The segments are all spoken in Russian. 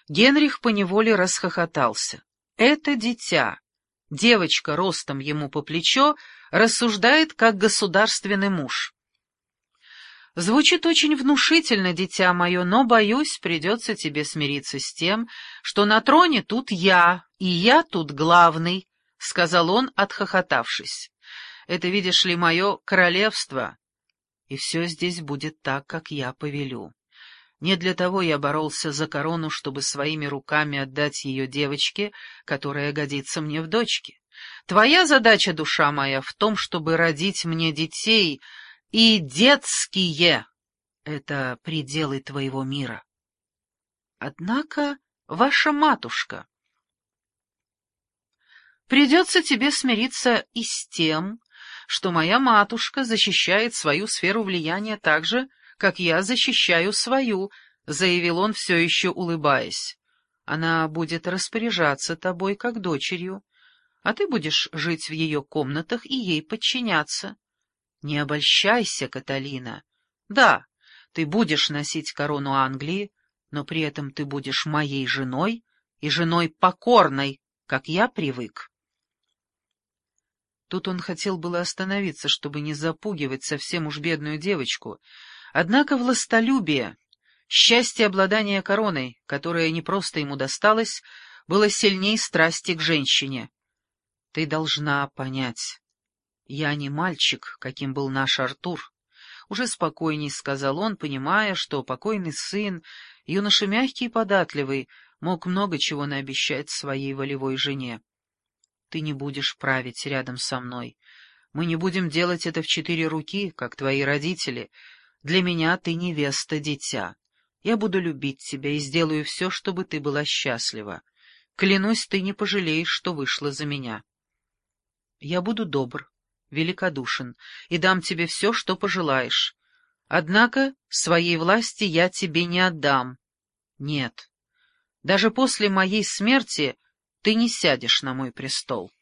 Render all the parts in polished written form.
Генрих поневоле расхохотался. Это дитя, девочка ростом ему по плечо, рассуждает как государственный муж. Звучит очень внушительно, дитя мое, но, боюсь, придется тебе смириться с тем, что на троне тут я, и я тут главный, — сказал он, отхохотавшись. Это, видишь ли, мое королевство, и все здесь будет так, как я повелю. Не для того я боролся за корону, чтобы своими руками отдать ее девочке, которая годится мне в дочке. Твоя задача, душа моя, в том, чтобы родить мне детей, и детские — это пределы твоего мира. Однако, ваша матушка, придется тебе смириться и с тем, что моя матушка защищает свою сферу влияния так же, как я защищаю свою, — заявил он, все еще улыбаясь. Она будет распоряжаться тобой, как дочерью, а ты будешь жить в ее комнатах и ей подчиняться. Не обольщайся, Каталина. Да, ты будешь носить корону Англии, но при этом ты будешь моей женой и женой покорной, как я привык. Тут он хотел было остановиться, чтобы не запугивать совсем уж бедную девочку, однако властолюбие, счастье обладания короной, которое не просто ему досталось, было сильней страсти к женщине. Ты должна понять, я не мальчик, каким был наш Артур. Уже спокойней сказал он, понимая, что покойный сын, юноша мягкий и податливый, мог много чего наобещать своей волевой жене. Ты не будешь править рядом со мной. Мы не будем делать это в 4 руки, как твои родители. Для меня ты невеста, дитя. Я буду любить тебя и сделаю все, чтобы ты была счастлива. Клянусь, ты не пожалеешь, что вышла за меня. Я буду добр, великодушен и дам тебе все, что пожелаешь. Однако своей власти я тебе не отдам. Нет, даже после моей смерти ты не сядешь на мой престол.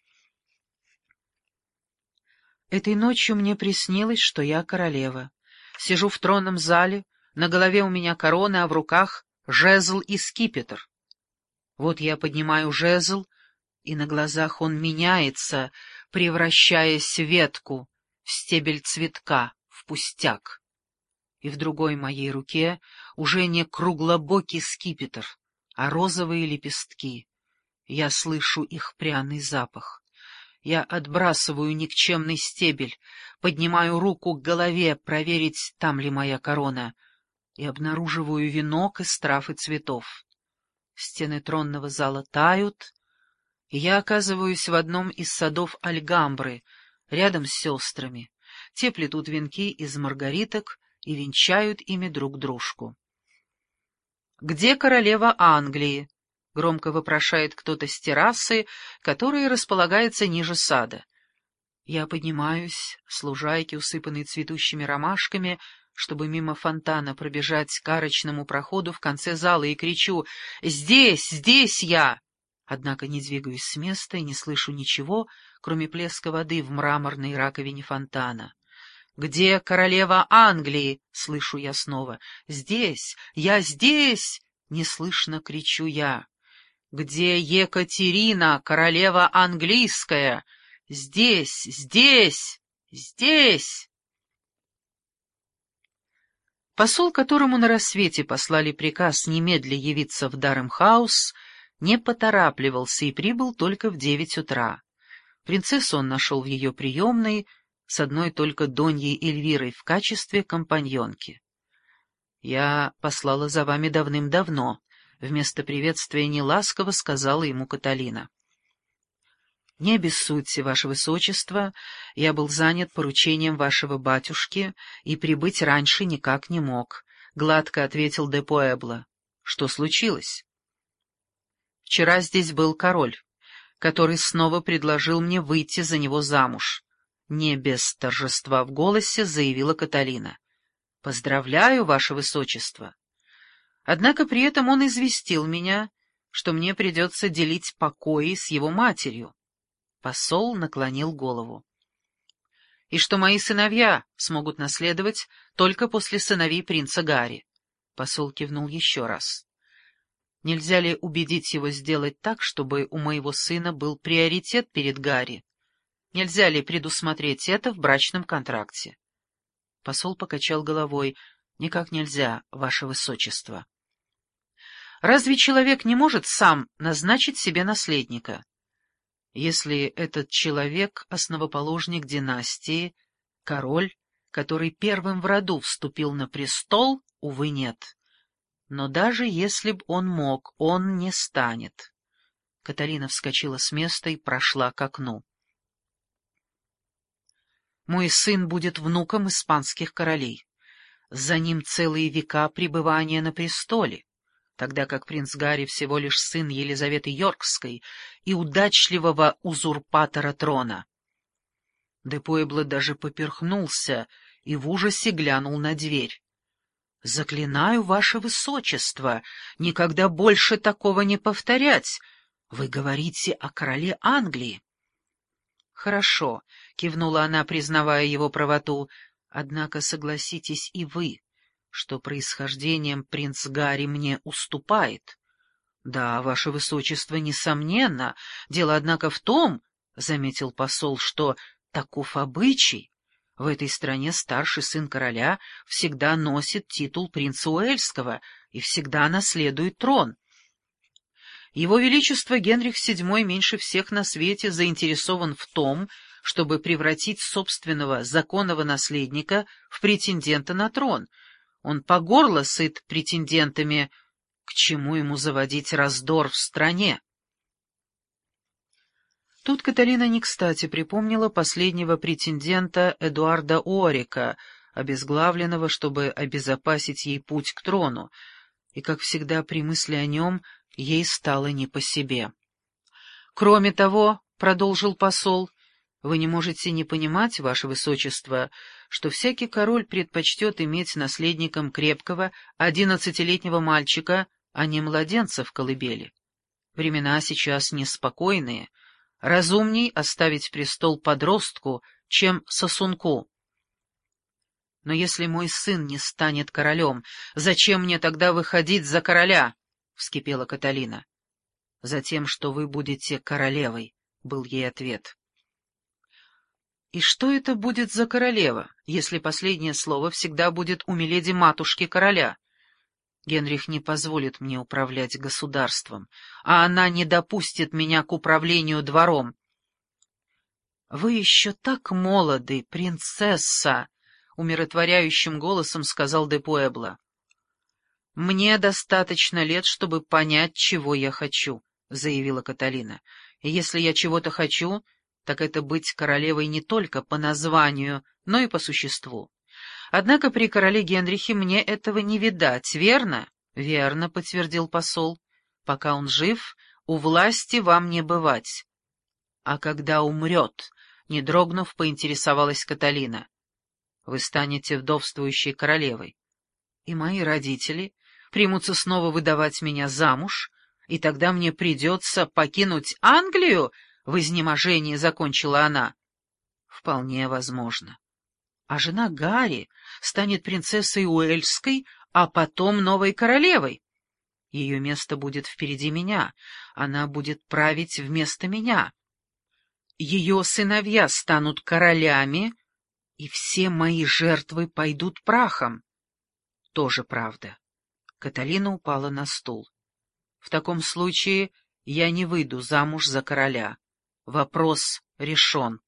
Этой ночью мне приснилось, что я королева. Сижу в тронном зале, на голове у меня корона, а в руках жезл и скипетр. Вот я поднимаю жезл, и на глазах он меняется, превращаясь в ветку, в стебель цветка, в пустяк. И в другой моей руке уже не круглобокий скипетр, а розовые лепестки. Я слышу их пряный запах. Я отбрасываю никчемный стебель, поднимаю руку к голове, проверить, там ли моя корона, и обнаруживаю венок из трав и цветов. Стены тронного зала тают, и я оказываюсь в одном из садов Альгамбры, рядом с сестрами. Те плетут венки из маргариток и венчают ими друг дружку. «Где королева Англии?» — громко вопрошает кто-то с террасы, которая располагается ниже сада. Я поднимаюсь с лужайки, усыпанной цветущими ромашками, чтобы мимо фонтана пробежать к арочному проходу в конце зала, и кричу: «Здесь! Здесь я!» Однако не двигаюсь с места и не слышу ничего, кроме плеска воды в мраморной раковине фонтана. «Где королева Англии?» — слышу я снова. «Здесь! Я здесь!» — неслышно кричу я. «Где Екатерина, королева английская? Здесь! Здесь! Здесь!» Посол, которому на рассвете послали приказ немедля явиться в Даремхаус, не поторапливался и прибыл только в 9 утра. Принцессу он нашел в ее приемной с одной только Доньей Эльвирой в качестве компаньонки. «Я послала за вами давным-давно», — вместо приветствия неласково сказала ему Каталина. «Не обессудьте, ваше высочество, я был занят поручением вашего батюшки и прибыть раньше никак не мог», — гладко ответил де Пуэбло. «Что случилось?» «Вчера здесь был король, который снова предложил мне выйти за него замуж», — не без торжества в голосе заявила Каталина. «Поздравляю, ваше высочество. Однако при этом он известил меня, что мне придется делить покои с его матерью». Посол наклонил голову. «И что мои сыновья смогут наследовать только после сыновей принца Гарри». Посол кивнул еще раз. Нельзя ли убедить его сделать так, чтобы у моего сына был приоритет перед Гарри? Нельзя ли предусмотреть это в брачном контракте? Посол покачал головой. Никак нельзя, ваше высочество. Разве человек не может сам назначить себе наследника? Если этот человек — основоположник династии, король, который первым в роду вступил на престол, увы, нет. Но даже если б он мог, он не станет. Каталина вскочила с места и прошла к окну. Мой сын будет внуком испанских королей. За ним целые века пребывания на престоле, тогда как принц Гарри всего лишь сын Елизаветы Йоркской и удачливого узурпатора трона. Де Пуэбло даже поперхнулся и в ужасе глянул на дверь. — Заклинаю, ваше высочество, никогда больше такого не повторять. Вы говорите о короле Англии. — Хорошо, — кивнула она, признавая его правоту, — однако согласитесь и вы, что происхождением принц Гарри мне уступает. — Да, ваше высочество, несомненно. Дело, однако, в том, — заметил посол, — что таков обычай. В этой стране старший сын короля всегда носит титул принца Уэльского и всегда наследует трон. Его Величество Генрих VII меньше всех на свете заинтересован в том, чтобы превратить собственного законного наследника в претендента на трон. Он по горло сыт претендентами, к чему ему заводить раздор в стране? Тут Каталина не кстати припомнила последнего претендента Эдуарда Уорика, обезглавленного, чтобы обезопасить ей путь к трону, и, как всегда, при мысли о нем ей стало не по себе. «Кроме того, — продолжил посол, — вы не можете не понимать, ваше высочество, что всякий король предпочтет иметь наследником крепкого 11-летнего мальчика, а не младенца в колыбели. Времена сейчас неспокойные. Разумней оставить престол подростку, чем сосунку. Но если мой сын не станет королем, зачем мне тогда выходить за короля? — вскипела Каталина. — Затем, что вы будете королевой, — был ей ответ. — И что это будет за королева, если последнее слово всегда будет у миледи-матушки короля? Генрих не позволит мне управлять государством, а она не допустит меня к управлению двором. — Вы еще так молоды, принцесса! — умиротворяющим голосом сказал де Пуэбло. — Мне достаточно лет, чтобы понять, чего я хочу, — заявила Каталина. — И если я чего-то хочу, так это быть королевой не только по названию, но и по существу. Однако при короле Генрихе мне этого не видать, верно? — Верно, — подтвердил посол. — Пока он жив, у власти вам не бывать. — А когда умрет, — не дрогнув, поинтересовалась Каталина. — Вы станете вдовствующей королевой. И мои родители примутся снова выдавать меня замуж, и тогда мне придется покинуть Англию, — в изнеможении закончила она. — Вполне возможно. А жена Гарри станет принцессой Уэльской, а потом новой королевой. Ее место будет впереди меня, она будет править вместо меня. Ее сыновья станут королями, и все мои жертвы пойдут прахом. Тоже правда. Каталина упала на стул. В таком случае я не выйду замуж за короля. Вопрос решен.